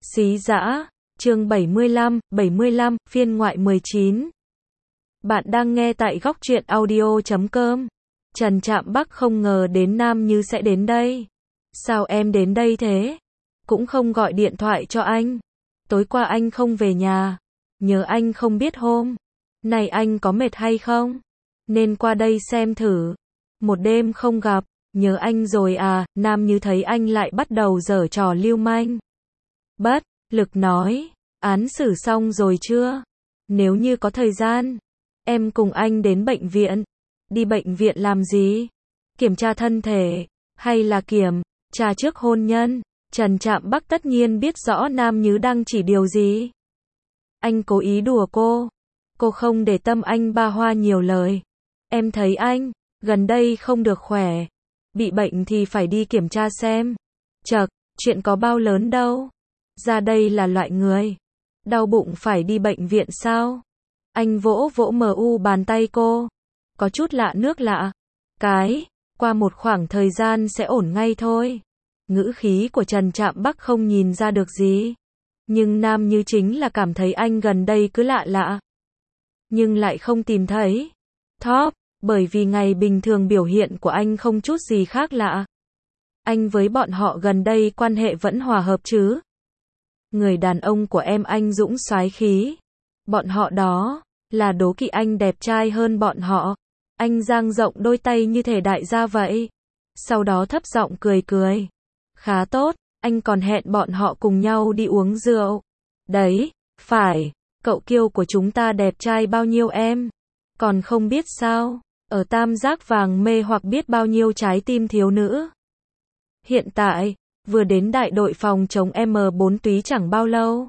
Xí Dã, chương 75, phiên ngoại 19. Bạn đang nghe tại Góc Truyện Audio.com. Trần Trạm Bắc không ngờ đến Nam Như sẽ đến đây. Sao em đến đây thế? Cũng không gọi điện thoại cho anh. Tối qua anh không về nhà. Nhớ anh không biết hôm này anh có mệt hay không? Nên qua đây xem thử. Một đêm không gặp, nhớ anh rồi à? Nam Như thấy anh lại bắt đầu giở trò lưu manh. Bất lực nói, án xử xong rồi chưa? Nếu như có thời gian, em cùng anh đến bệnh viện. Đi bệnh viện làm gì? Kiểm tra thân thể, hay là kiểm tra trước hôn nhân? Trần Trạm Bắc tất nhiên biết rõ Nam Như đang chỉ điều gì. Anh cố ý đùa cô không để tâm anh ba hoa nhiều lời. Em thấy anh, gần đây không được khỏe. Bị bệnh thì phải đi kiểm tra xem. Chậc, chuyện có bao lớn đâu. Ra đây là loại người đau bụng phải đi bệnh viện sao? Anh vỗ vỗ bàn tay cô. Có chút lạ nước lạ. Qua một khoảng thời gian sẽ ổn ngay thôi. Ngữ khí của Trần Trạm Bắc không nhìn ra được gì. Nhưng Nam Như chính là cảm thấy anh gần đây cứ lạ lạ. Nhưng lại không tìm thấy. Bởi vì ngày bình thường biểu hiện của anh không chút gì khác lạ. Anh với bọn họ gần đây quan hệ vẫn hòa hợp chứ? Người đàn ông của em anh dũng soái khí. Bọn họ đó là đố kỵ anh đẹp trai hơn bọn họ. Anh dang rộng đôi tay như thể đại gia vậy. Sau đó thấp giọng cười. Khá tốt, anh còn hẹn bọn họ cùng nhau đi uống rượu. Đấy, phải, cậu kiêu của chúng ta đẹp trai bao nhiêu em? Còn không biết sao, ở tam giác vàng mê hoặc biết bao nhiêu trái tim thiếu nữ. Hiện tại, vừa đến đại đội phòng chống M4 túy chẳng bao lâu.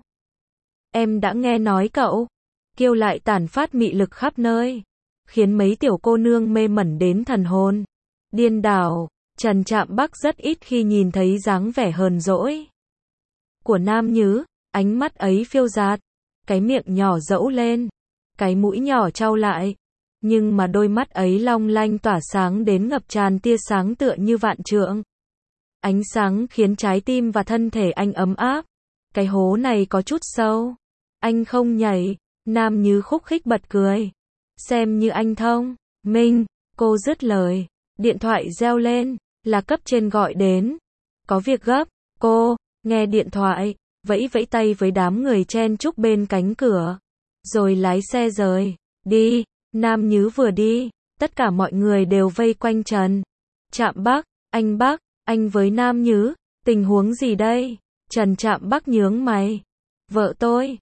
Em đã nghe nói cậu kiêu lại tản phát mị lực khắp nơi, khiến mấy tiểu cô nương mê mẩn đến thần hồn điên đảo. Trần Trạm Bắc rất ít khi nhìn thấy dáng vẻ hờn dỗi của Nam Như, ánh mắt ấy phiêu dạt, cái miệng nhỏ dẫu lên, cái mũi nhỏ trao lại, nhưng mà đôi mắt ấy long lanh tỏa sáng đến ngập tràn tia sáng tựa như vạn trượng. Ánh sáng khiến trái tim và thân thể anh ấm áp. Cái hố này có chút sâu. Anh không nhảy. Nam Như khúc khích bật cười. Xem như anh thông minh. Cô dứt lời. Điện thoại reo lên. Là cấp trên gọi đến. Có việc gấp. Cô nghe điện thoại, vẫy vẫy tay với đám người chen chúc bên cánh cửa. Rồi lái xe rời đi. Nam Như vừa đi, tất cả mọi người đều vây quanh Trần Trạm Bắc. Anh với Nam Như, tình huống gì đây? Trần Trạm Bắc nhướng mày. Vợ tôi.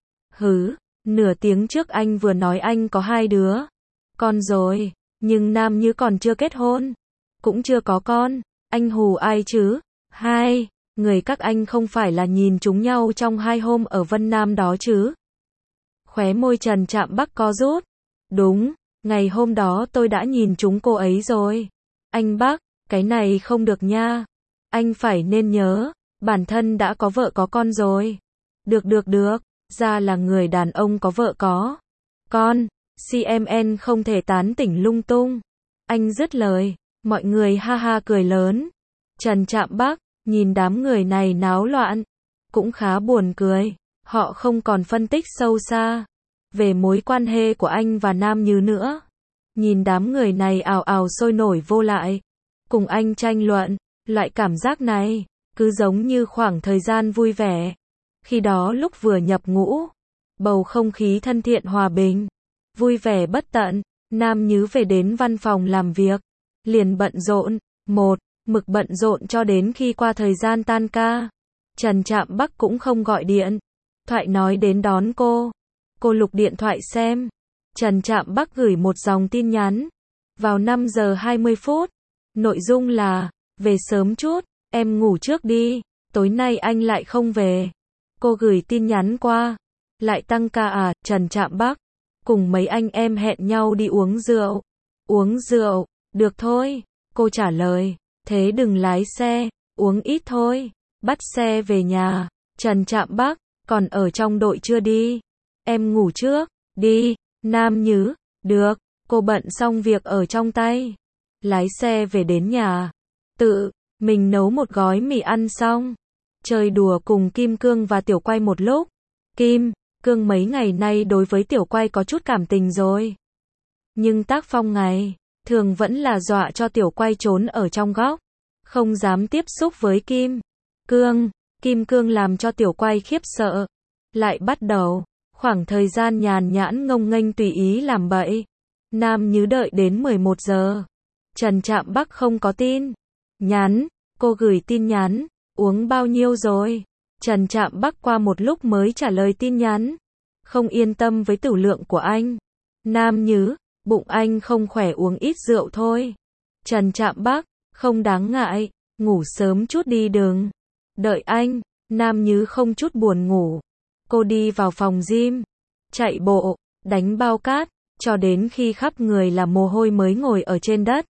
Nửa tiếng trước anh vừa nói anh có 2 đứa con rồi, nhưng Nam Như còn chưa kết hôn, cũng chưa có con. Anh hù ai chứ? 2 người các anh không phải là nhìn chúng nhau trong 2 hôm ở Vân Nam đó chứ? Khóe môi Trần Trạm Bắc co rút. Đúng, ngày hôm đó tôi đã nhìn chúng cô ấy rồi. Anh Bắc, cái này không được nha. Anh phải nên nhớ, bản thân đã có vợ có con rồi. Được, ra là người đàn ông có vợ có con, CMN không thể tán tỉnh lung tung. Anh dứt lời, mọi người ha ha cười lớn. Trần Trạm Bắc nhìn đám người này náo loạn, cũng khá buồn cười. Họ không còn phân tích sâu xa về mối quan hệ của anh và Nam Như nữa. Nhìn đám người này ào ào sôi nổi vô lại, cùng anh tranh luận. Loại cảm giác này, cứ giống như khoảng thời gian vui vẻ. Khi đó lúc vừa nhập ngũ, bầu không khí thân thiện hòa bình, vui vẻ bất tận. Nam Như về đến văn phòng làm việc, liền bận rộn, mực bận rộn cho đến khi qua thời gian tan ca. Trần Trạm Bắc cũng không gọi điện thoại nói đến đón cô. Cô lục điện thoại xem. Trần Trạm Bắc gửi một dòng tin nhắn vào 5 giờ 20 phút. Nội dung là: về sớm chút, em ngủ trước đi, tối nay anh lại không về. Cô gửi tin nhắn qua. Lại tăng ca à? Trần Trạm Bắc cùng mấy anh em hẹn nhau đi uống rượu. Uống rượu, được thôi. Cô trả lời, thế đừng lái xe, uống ít thôi, bắt xe về nhà. Trần Trạm Bắc, còn ở trong đội chưa đi? Em ngủ trước, đi. Nam Như, được. Cô bận xong việc ở trong tay, lái xe về đến nhà. Tự mình nấu một gói mì ăn xong, chơi đùa cùng Kim Cương và Tiểu Quay một lúc. Kim Cương mấy ngày nay đối với Tiểu Quay có chút cảm tình rồi. Nhưng tác phong ngày thường vẫn là dọa cho Tiểu Quay trốn ở trong góc, không dám tiếp xúc với Kim Cương. Kim Cương làm cho Tiểu Quay khiếp sợ. Lại bắt đầu khoảng thời gian nhàn nhãn ngông nghênh tùy ý làm bậy. Nam Nhứ đợi đến 11 giờ. Trần Trạm Bắc không có tin nhắn. Cô gửi tin nhắn, uống bao nhiêu rồi? Trần Trạm Bắc qua một lúc mới trả lời tin nhắn. Không yên tâm với tửu lượng của anh. Nam Nhứ, bụng anh không khỏe uống ít rượu thôi. Trần Trạm Bắc, không đáng ngại, ngủ sớm chút đi đừng đợi anh. Nam Nhứ không chút buồn ngủ. Cô đi vào phòng gym, chạy bộ, đánh bao cát, cho đến khi khắp người là mồ hôi mới ngồi ở trên đất.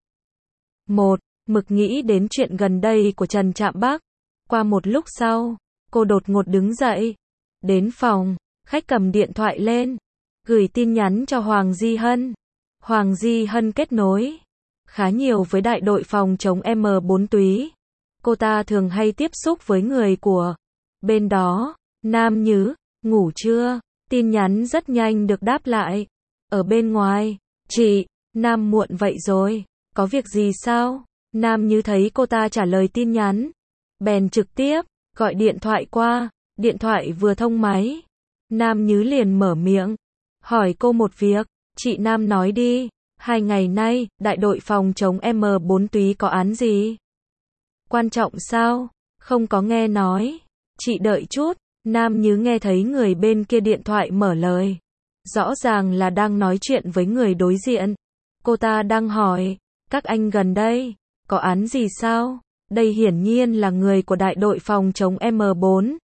Mực nghĩ đến chuyện gần đây của Trần Trạm Bắc. Qua một lúc sau, cô đột ngột đứng dậy. Đến phòng, khách cầm điện thoại lên, gửi tin nhắn cho Hoàng Di Hân. Hoàng Di Hân kết nối khá nhiều với đại đội phòng chống M4 túy. Cô ta thường hay tiếp xúc với người của bên đó. Nam Nhứ, ngủ chưa? Tin nhắn rất nhanh được đáp lại. Ở bên ngoài, chị, Nam muộn vậy rồi, có việc gì sao? Nam Nhứ thấy cô ta trả lời tin nhắn, bèn trực tiếp gọi điện thoại qua. Điện thoại vừa thông máy, Nam Nhứ liền mở miệng, hỏi cô một việc. Chị Nam nói đi, 2 ngày nay, đại đội phòng chống M4 túy có án gì? Quan trọng sao? Không có nghe nói. Chị đợi chút. Nam Nhứ nghe thấy người bên kia điện thoại mở lời. Rõ ràng là đang nói chuyện với người đối diện. Cô ta đang hỏi, các anh gần đây, có án gì sao? Đây hiển nhiên là người của đại đội phòng chống M4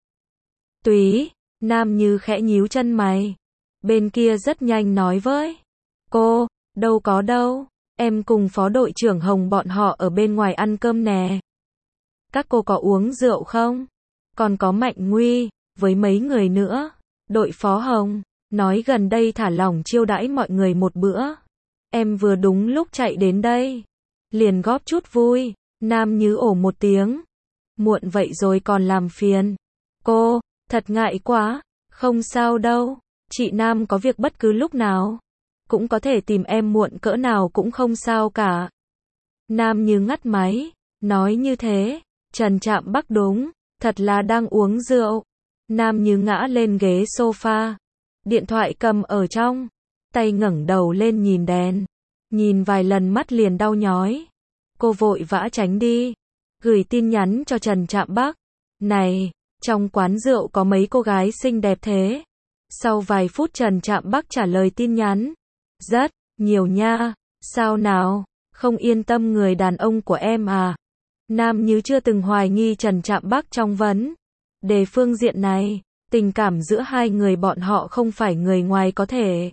túy. Nam Nhứ khẽ nhíu chân mày. Bên kia rất nhanh nói với cô, đâu có đâu, em cùng phó đội trưởng Hồng bọn họ ở bên ngoài ăn cơm nè. Các cô có uống rượu không? Còn có Mạnh Nguy, với mấy người nữa. Đội phó Hồng nói gần đây thả lỏng chiêu đãi mọi người một bữa. Em vừa đúng lúc chạy đến đây, liền góp chút vui. Nam Nhứ ồ một tiếng. Muộn vậy rồi còn làm phiền cô, thật ngại quá. Không sao đâu, chị Nam có việc bất cứ lúc nào cũng có thể tìm em, muộn cỡ nào cũng không sao cả. Nam Nhứ ngắt máy, nói như thế. Trần Trạm Bắc đúng, thật là đang uống rượu. Nam Nhứ ngã lên ghế sofa, điện thoại cầm ở trong tay, ngẩng đầu lên nhìn đèn, nhìn vài lần mắt liền đau nhói. Cô vội vã tránh đi, gửi tin nhắn cho Trần Trạm Bắc. Này, trong quán rượu có mấy cô gái xinh đẹp thế? Sau vài phút Trần Trạm Bắc trả lời tin nhắn. Rất nhiều nha, sao nào, không yên tâm người đàn ông của em à? Nam Nhứ chưa từng hoài nghi Trần Trạm Bắc trong vấn đề phương diện này. Tình cảm giữa hai người bọn họ không phải người ngoài có thể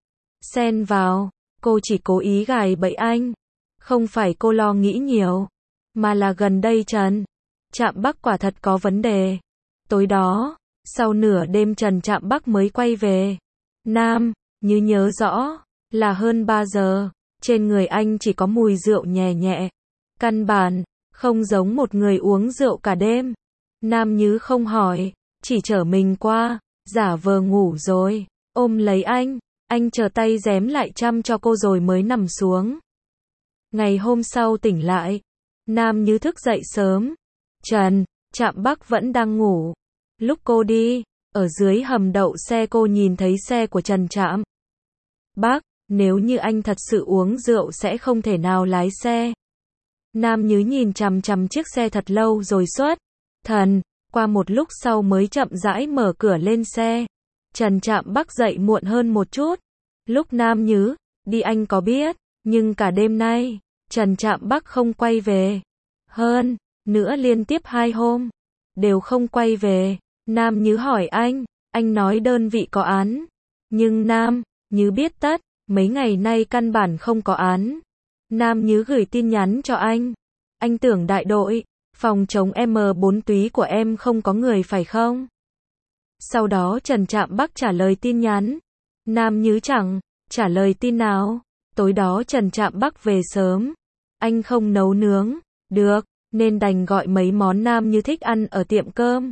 xen vào. Cô chỉ cố ý gài bẫy anh. Không phải cô lo nghĩ nhiều, mà là gần đây Trần Trạm Bắc quả thật có vấn đề. Tối đó, sau nửa đêm Trần Trạm Bắc mới quay về. Nam Nhứ nhớ rõ, là hơn 3 giờ. Trên người anh chỉ có mùi rượu nhẹ nhẹ. Căn bản không giống một người uống rượu cả đêm. Nam Nhứ không hỏi, chỉ chở mình qua, giả vờ ngủ rồi, ôm lấy anh chờ tay rém lại chăm cho cô rồi mới nằm xuống. Ngày hôm sau tỉnh lại, Nam Nhứ thức dậy sớm. Trần Trạm Bắc vẫn đang ngủ. Lúc cô đi, ở dưới hầm đậu xe cô nhìn thấy xe của Trần Trạm Bắc. Nếu như anh thật sự uống rượu sẽ không thể nào lái xe. Nam Nhứ nhìn chằm chằm chiếc xe thật lâu rồi xuất thần. Qua một lúc sau mới chậm rãi mở cửa lên xe. Trần Trạm Bắc dậy muộn hơn một chút. Lúc Nam Nhứ đi anh có biết, nhưng cả đêm nay, Trần Trạm Bắc không quay về. Hơn nữa liên tiếp 2 hôm, đều không quay về. Nam Nhứ hỏi anh nói đơn vị có án. Nhưng Nam Nhứ biết tất, mấy ngày nay căn bản không có án. Nam Nhứ gửi tin nhắn cho anh tưởng đại đội phòng chống M4 túy của em không có người phải không? Sau đó Trần Trạm Bắc trả lời tin nhắn. Nam Nhứ chẳng trả lời tin nào. Tối đó Trần Trạm Bắc về sớm. Anh không nấu nướng được, nên đành gọi mấy món Nam Như thích ăn ở tiệm cơm.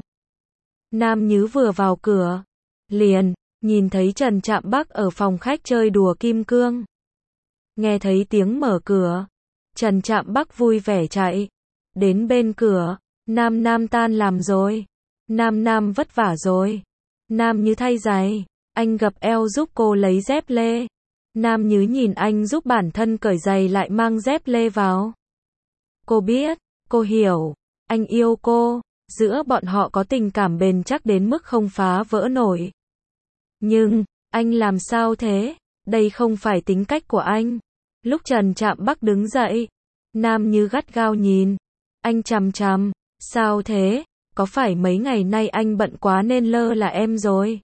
Nam Như vừa vào cửa, liền nhìn thấy Trần Trạm Bắc ở phòng khách chơi đùa kim cương. Nghe thấy tiếng mở cửa, Trần Trạm Bắc vui vẻ chạy đến bên cửa. Nam Nam tan làm rồi. Nam Nam vất vả rồi. Nam Như thay giày. Anh gập eo giúp cô lấy dép lê. Nam Như nhìn anh giúp bản thân cởi giày lại mang dép lê vào. Cô biết, cô hiểu, anh yêu cô, giữa bọn họ có tình cảm bền chắc đến mức không phá vỡ nổi. Nhưng, anh làm sao thế? Đây không phải tính cách của anh. Lúc Trần Trạm Bắc đứng dậy, Nam Như gắt gao nhìn anh chằm chằm. Sao thế? Có phải mấy ngày nay anh bận quá nên lơ là em rồi?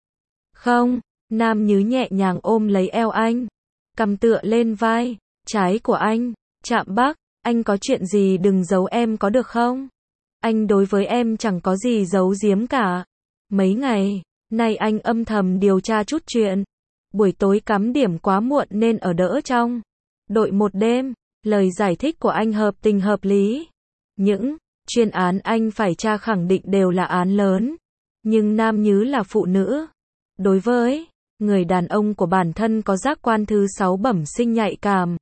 Không, Nam Như nhẹ nhàng ôm lấy eo anh, cầm tựa lên vai trái của anh. Trạm Bắc, anh có chuyện gì đừng giấu em có được không? Anh đối với em chẳng có gì giấu giếm cả. Mấy ngày nay anh âm thầm điều tra chút chuyện. Buổi tối cắm điểm quá muộn nên ở đỡ trong đội một đêm. Lời giải thích của anh hợp tình hợp lý. Những chuyên án anh phải tra khẳng định đều là án lớn. Nhưng Nam Như là phụ nữ. Đối với người đàn ông của bản thân có giác quan thứ 6 bẩm sinh nhạy cảm.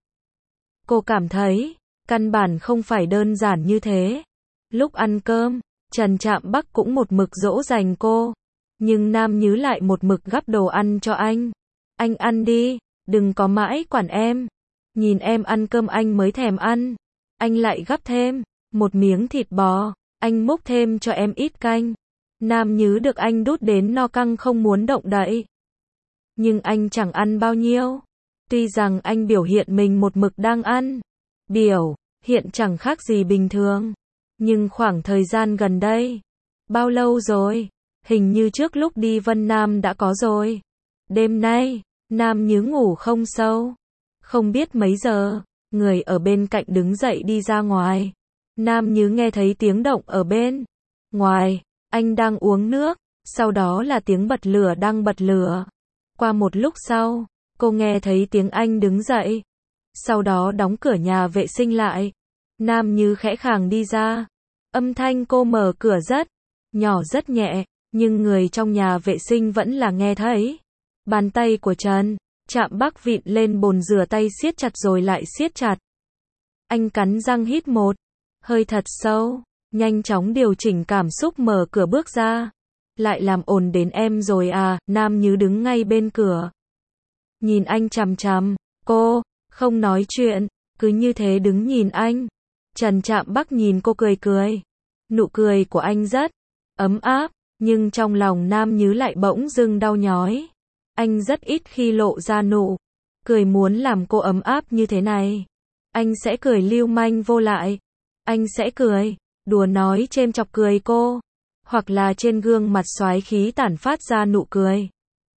Cô cảm thấy, căn bản không phải đơn giản như thế. Lúc ăn cơm, Trần Trạm Bắc cũng một mực dỗ dành cô. Nhưng Nam Như lại một mực gắp đồ ăn cho anh. Anh ăn đi, đừng có mãi quản em. Nhìn em ăn cơm anh mới thèm ăn. Anh lại gắp thêm một miếng thịt bò. Anh múc thêm cho em ít canh. Nam Như được anh đút đến no căng không muốn động đậy. Nhưng anh chẳng ăn bao nhiêu. Tuy rằng anh biểu hiện mình một mực đang ăn. Biểu hiện chẳng khác gì bình thường. Nhưng khoảng thời gian gần đây. Bao lâu rồi? Hình như trước lúc đi Vân Nam đã có rồi. Đêm nay, Nam Như ngủ không sâu. Không biết mấy giờ, người ở bên cạnh đứng dậy đi ra ngoài. Nam Như nghe thấy tiếng động ở bên ngoài. Anh đang uống nước, sau đó là tiếng bật lửa đang bật lửa. Qua một lúc sau, cô nghe thấy tiếng anh đứng dậy. Sau đó đóng cửa nhà vệ sinh lại. Nam Như khẽ khàng đi ra. Âm thanh cô mở cửa rất nhỏ rất nhẹ, nhưng người trong nhà vệ sinh vẫn là nghe thấy. Bàn tay của Trần Trạm Bắc vịn lên bồn rửa tay siết chặt rồi lại siết chặt. Anh cắn răng hít một hơi thật sâu, nhanh chóng điều chỉnh cảm xúc mở cửa bước ra. Lại làm ồn đến em rồi à? Nam Như đứng ngay bên cửa. Nhìn anh chằm chằm, cô không nói chuyện, cứ như thế đứng nhìn anh. Trần Trạm Bắc nhìn cô cười cười. Nụ cười của anh rất ấm áp, nhưng trong lòng Nam Như lại bỗng dưng đau nhói. Anh rất ít khi lộ ra nụ cười muốn làm cô ấm áp như thế này. Anh sẽ cười lưu manh vô lại. Anh sẽ cười đùa nói chêm chọc cười cô, hoặc là trên gương mặt xoái khí tản phát ra nụ cười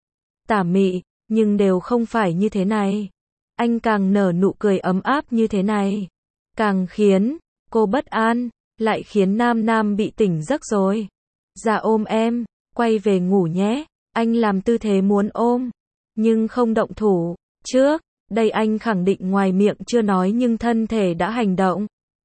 tà mị, nhưng đều không phải như thế này. Anh càng nở nụ cười ấm áp như thế này, càng khiến cô bất an, lại khiến Nam Nam bị tỉnh giấc rồi. Dạ ôm em, quay về ngủ nhé. Anh làm tư thế muốn ôm, nhưng không động thủ. Trước đây anh khẳng định ngoài miệng chưa nói nhưng thân thể đã hành động.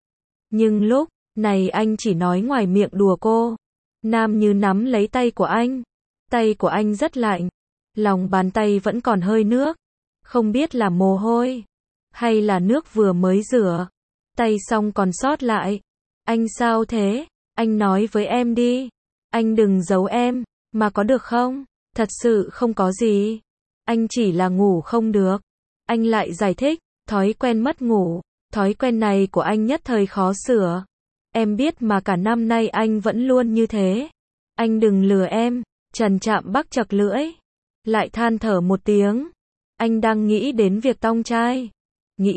Nhưng lúc này anh chỉ nói ngoài miệng đùa cô. Nam Như nắm lấy tay của anh. Tay của anh rất lạnh. Lòng bàn tay vẫn còn hơi nước. Không biết là mồ hôi hay là nước vừa mới rửa. Tay xong còn sót lại. Anh sao thế? Anh nói với em đi. Anh đừng giấu em, mà có được không? Thật sự không có gì. Anh chỉ là ngủ không được. Anh lại giải thích, thói quen mất ngủ. Thói quen này của anh nhất thời khó sửa. Em biết mà cả năm nay anh vẫn luôn như thế. Anh đừng lừa em. Trần Trạm Bắc chật lưỡi. Lại than thở một tiếng. Anh đang nghĩ đến việc tong trai. Nghĩ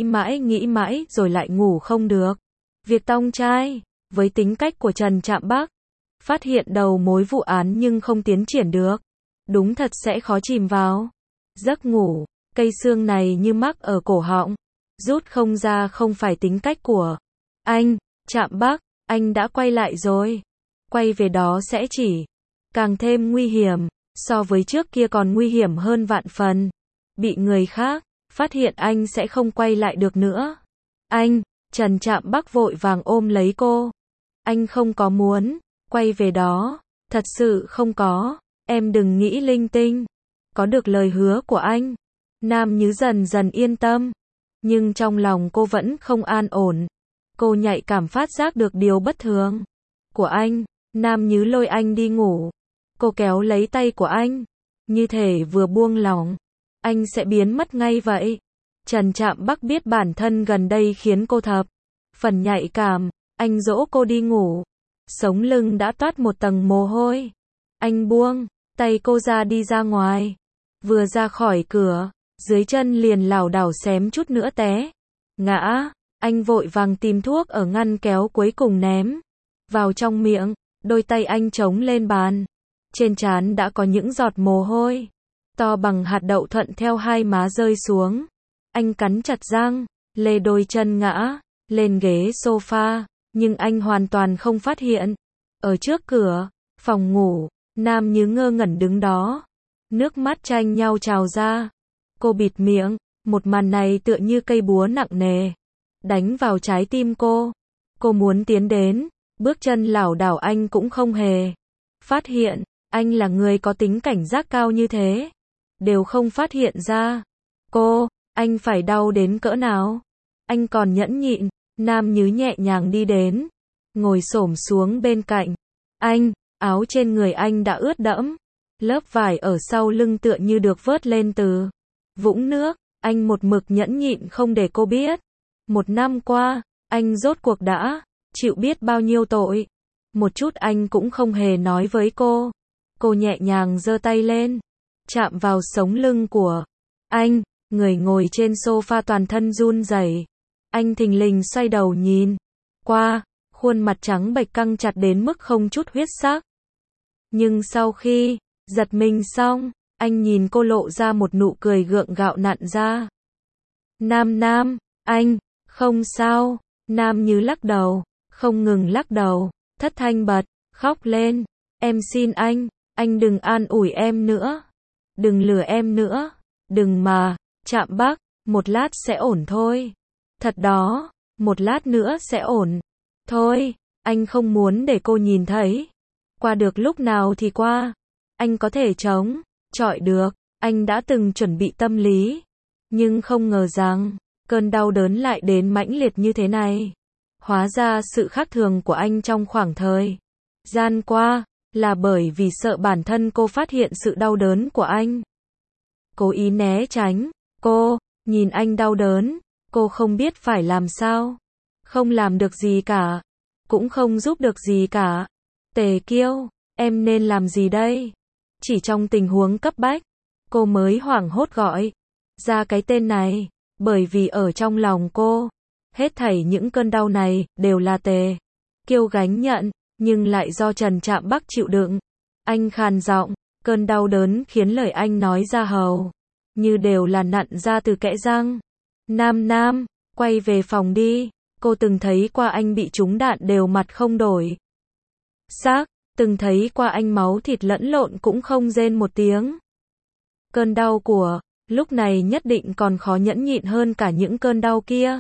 mãi rồi lại ngủ không được. Việc tong trai, với tính cách của Trần Trạm Bắc, phát hiện đầu mối vụ án nhưng không tiến triển được. Đúng thật sẽ khó chìm vào giấc ngủ. Cây xương này như mắc ở cổ họng. Rút không ra không phải tính cách của anh. Trạm Bắc, anh đã quay lại rồi. Quay về đó sẽ chỉ càng thêm nguy hiểm. So với trước kia còn nguy hiểm hơn vạn phần. Bị người khác phát hiện anh sẽ không quay lại được nữa. Anh Trần Trạm Bắc vội vàng ôm lấy cô. Anh không có muốn quay về đó, thật sự không có, em đừng nghĩ linh tinh. Có được lời hứa của anh, Nam Như dần dần yên tâm, nhưng trong lòng cô vẫn không an ổn. Cô nhạy cảm phát giác được điều bất thường của anh. Nam Như lôi anh đi ngủ. Cô kéo lấy tay của anh, như thể vừa buông lỏng, anh sẽ biến mất ngay vậy. Trần Trạm Bắc biết bản thân gần đây khiến cô thập phần nhạy cảm. Anh dỗ cô đi ngủ, sống lưng đã toát một tầng mồ hôi. Anh buông tay cô ra đi ra ngoài. Vừa ra khỏi cửa, dưới chân liền lảo đảo xém chút nữa té ngã. Anh vội vàng tìm thuốc ở ngăn kéo cuối cùng ném vào trong miệng. Đôi tay anh chống lên bàn, trên trán đã có những giọt mồ hôi to bằng hạt đậu thuận theo hai má rơi xuống. Anh cắn chặt răng, lê đôi chân ngã lên ghế sofa, nhưng anh hoàn toàn không phát hiện. Ở trước cửa phòng ngủ, Nam Như ngơ ngẩn đứng đó, nước mắt tranh nhau trào ra. Cô bịt miệng, một màn này tựa như cây búa nặng nề đánh vào trái tim cô. Cô muốn tiến đến, bước chân lảo đảo, anh cũng không hề phát hiện. Anh là người có tính cảnh giác cao như thế, đều không phát hiện ra. Anh phải đau đến cỡ nào? Anh còn nhẫn nhịn. Nam Như nhẹ nhàng đi đến, ngồi xổm xuống bên cạnh anh. Áo trên người anh đã ướt đẫm, lớp vải ở sau lưng tựa như được vớt lên từ vũng nước. Anh một mực nhẫn nhịn không để cô biết. 1 năm qua, anh rốt cuộc đã chịu biết bao nhiêu tội. Một chút anh cũng không hề nói với cô. Cô nhẹ nhàng giơ tay lên, chạm vào sống lưng của anh. Người ngồi trên sofa toàn thân run rẩy. Anh thình lình xoay đầu nhìn qua, khuôn mặt trắng bệch căng chặt đến mức không chút huyết sắc. Nhưng sau khi giật mình xong, anh nhìn cô lộ ra một nụ cười gượng gạo nặn ra. Nam, anh, không sao. Nam Như lắc đầu, không ngừng lắc đầu, thất thanh bật khóc lên. Em xin anh đừng an ủi em nữa. Đừng lừa em nữa. Đừng mà, Trạm Bắc, một lát sẽ ổn thôi. Thật đó, một lát nữa sẽ ổn thôi. Anh không muốn để cô nhìn thấy. Qua được lúc nào thì qua. Anh có thể chống chọi được. Anh đã từng chuẩn bị tâm lý, nhưng không ngờ rằng cơn đau đớn lại đến mãnh liệt như thế này. Hóa ra sự khác thường của anh trong khoảng thời gian qua là bởi vì sợ bản thân cô phát hiện sự đau đớn của anh. Cố ý né tránh. Cô nhìn anh đau đớn, cô không biết phải làm sao. Không làm được gì cả, cũng không giúp được gì cả. Tề Kiêu, em nên làm gì đây? Chỉ trong tình huống cấp bách, cô mới hoảng hốt gọi ra cái tên này, bởi vì ở trong lòng cô, hết thảy những cơn đau này đều là Tề Kiêu gánh nhận, nhưng lại do Trần Trạm Bắc chịu đựng. Anh khàn giọng, cơn đau đớn khiến lời anh nói ra hầu như đều là nặn ra từ kẽ răng. Nam, quay về phòng đi. Cô từng thấy qua anh bị trúng đạn đều mặt không đổi sắc, từng thấy qua anh máu thịt lẫn lộn cũng không rên một tiếng. Cơn đau của lúc này nhất định còn khó nhẫn nhịn hơn cả những cơn đau kia.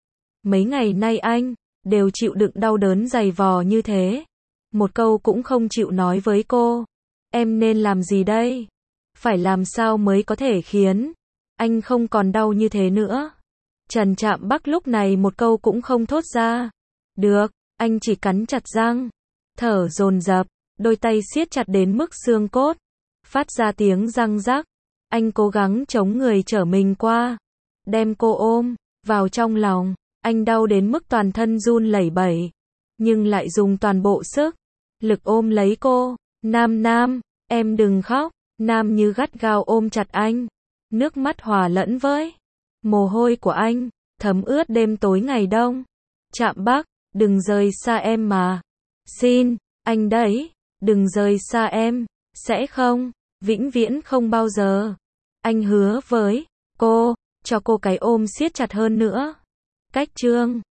Mấy ngày nay anh đều chịu đựng đau đớn dày vò như thế, một câu cũng không chịu nói với cô. Em nên làm gì đây? Phải làm sao mới có thể khiến anh không còn đau như thế nữa? Trần Trạm Bắc lúc này một câu cũng không thốt ra được. Anh chỉ cắn chặt răng, thở dồn dập, đôi tay siết chặt đến mức xương cốt phát ra tiếng răng rắc. Anh cố gắng chống người trở mình qua, đem cô ôm vào trong lòng. Anh đau đến mức toàn thân run lẩy bẩy, nhưng lại dùng toàn bộ sức lực ôm lấy cô. Nam, em đừng khóc. Nam Như gắt gao ôm chặt anh, nước mắt hòa lẫn với mồ hôi của anh, thấm ướt đêm tối ngày đông. Trạm Bắc, đừng rời xa em mà. Xin, anh đấy, đừng rời xa em. Sẽ không, vĩnh viễn không bao giờ. Anh hứa với cô, cho cô cái ôm siết chặt hơn nữa. Cách chương